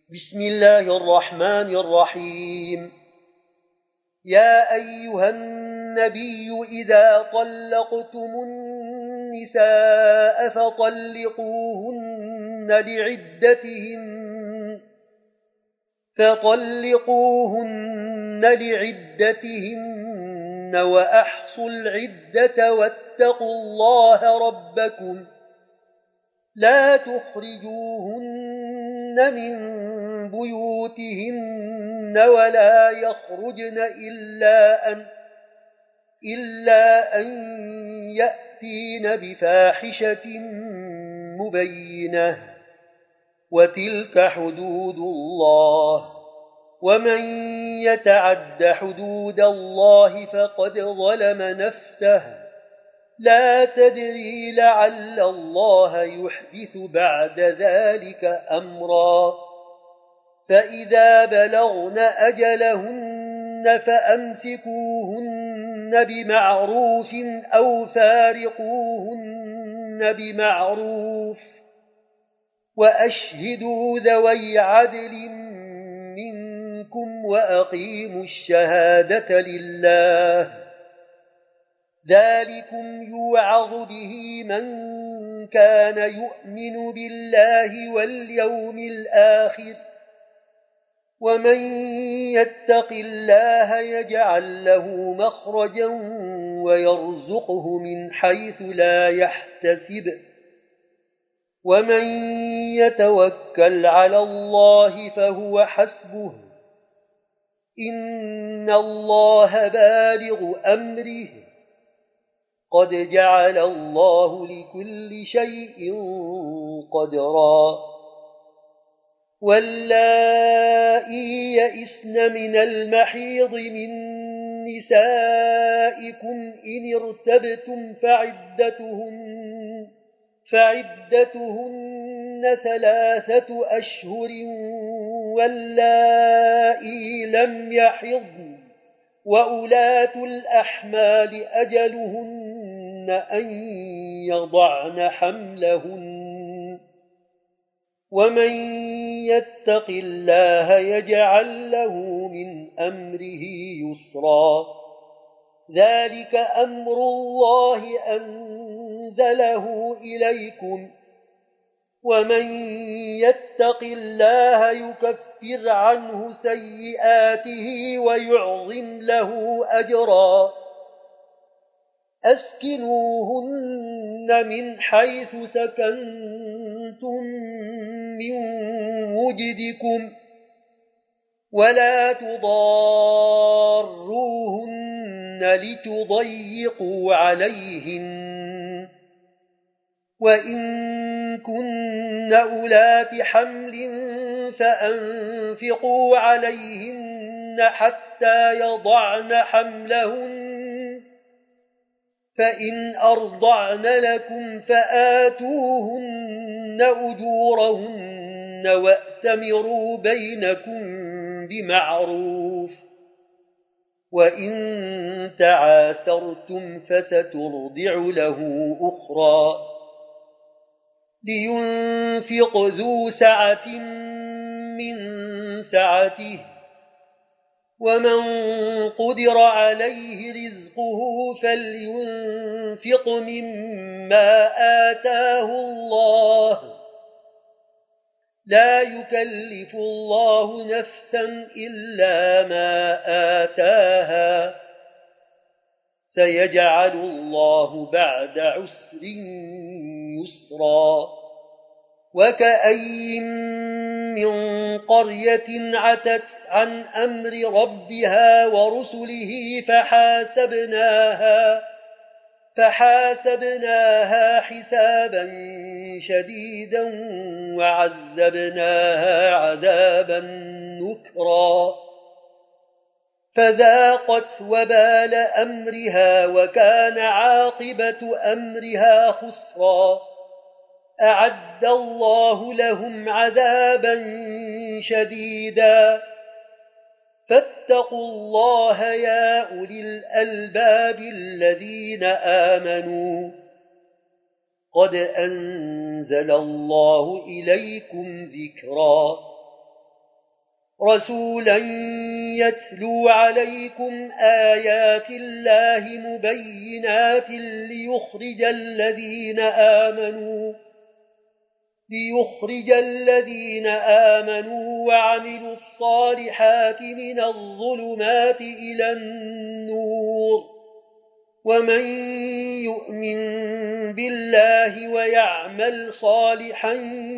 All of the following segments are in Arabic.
بسم الله الرحمن الرحيم. يا أيها النبي إذا طلقتم النساء فطلقوهن لعدتهن وأحصوا العدة واتقوا الله ربكم لا تخرجوهن من بيوتهن ولا يخرجن إلا أن يأتين بفاحشة مبينة وتلك حدود الله ومن يتعد حدود الله فقد ظلم نفسه لا تدري لعل الله يحدث بعد ذلك أمرا فإذا بلغن أجلهن فأمسكوهن بمعروف أو فارقوهن بمعروف وأشهدوا ذوي عدل منكم وأقيموا الشهادة لله ذلكم يوعظ به من كان يؤمن بالله واليوم الآخر ومن يتق الله يجعل له مخرجا ويرزقه من حيث لا يحتسب ومن يتوكل على الله فهو حسبه إن الله بالغ أمره قد جعل الله لكل شيء قدرا واللائي يئسن من المحيض من نسائكم إن ارتبتم فعدتهن 3 أشهر واللائي لم يحضن وأولاة الأحمال أجلهن أن يضعن حملهن ومن يتق الله يجعل له من أمره يسرا ذلك أمر الله أنزله إليكم ومن يتق الله يكفر عنه سيئاته ويعظم له أجرا أسكنوهن من حيث سكنتم من وجدكم ولا تضاروهن لتضيقوا عليهن وإن كن أولات حمل فأنفقوا عليهن حتى يضعن حملهن فإن أرضعن لكم فآتوهن أجورهن وأتمروا بينكم بمعروف وإن تعاسرتم فسترضع له أخرى لينفق ذو سعة من سعته ومن قدر عليه رزقه فلينفق مما آتاه الله لا يكلف الله نفسا إلا ما آتاها سيجعل الله بعد عسر يسرا وكأي من قرية عتت عن أمر ربها ورسله فحاسبناها حسابا شديدا وعذبناها عذابا نكرا فذاقت وبال أمرها وكان عاقبة أمرها خسرا أعد الله لهم عذابا شديدا فاتقوا الله يا أولي الألباب الذين آمنوا قد أنزل الله إليكم ذكرا رسولا يتلو عليكم آيات الله مبينات ليخرج الذين آمنوا وعملوا الصالحات من الظلمات إلى النور ومن يؤمن بالله ويعمل صالحا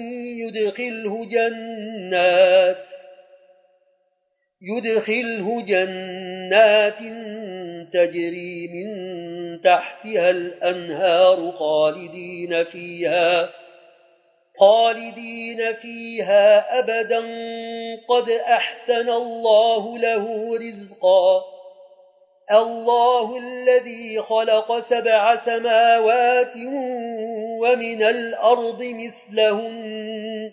يدخله جنات تجري من تحتها الأنهار خالدين فيها أبدا قد أحسن الله له رزقا الله الذي خلق 7 سماوات ومن الأرض مثلهن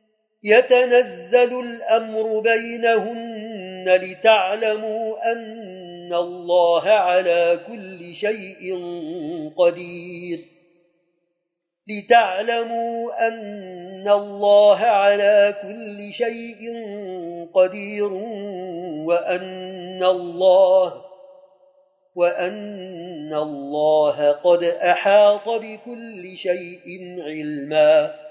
يتنزل الأمر بينهن لتعلموا أن الله على كل شيء قدير وأن الله قد أحاط بكل شيء علما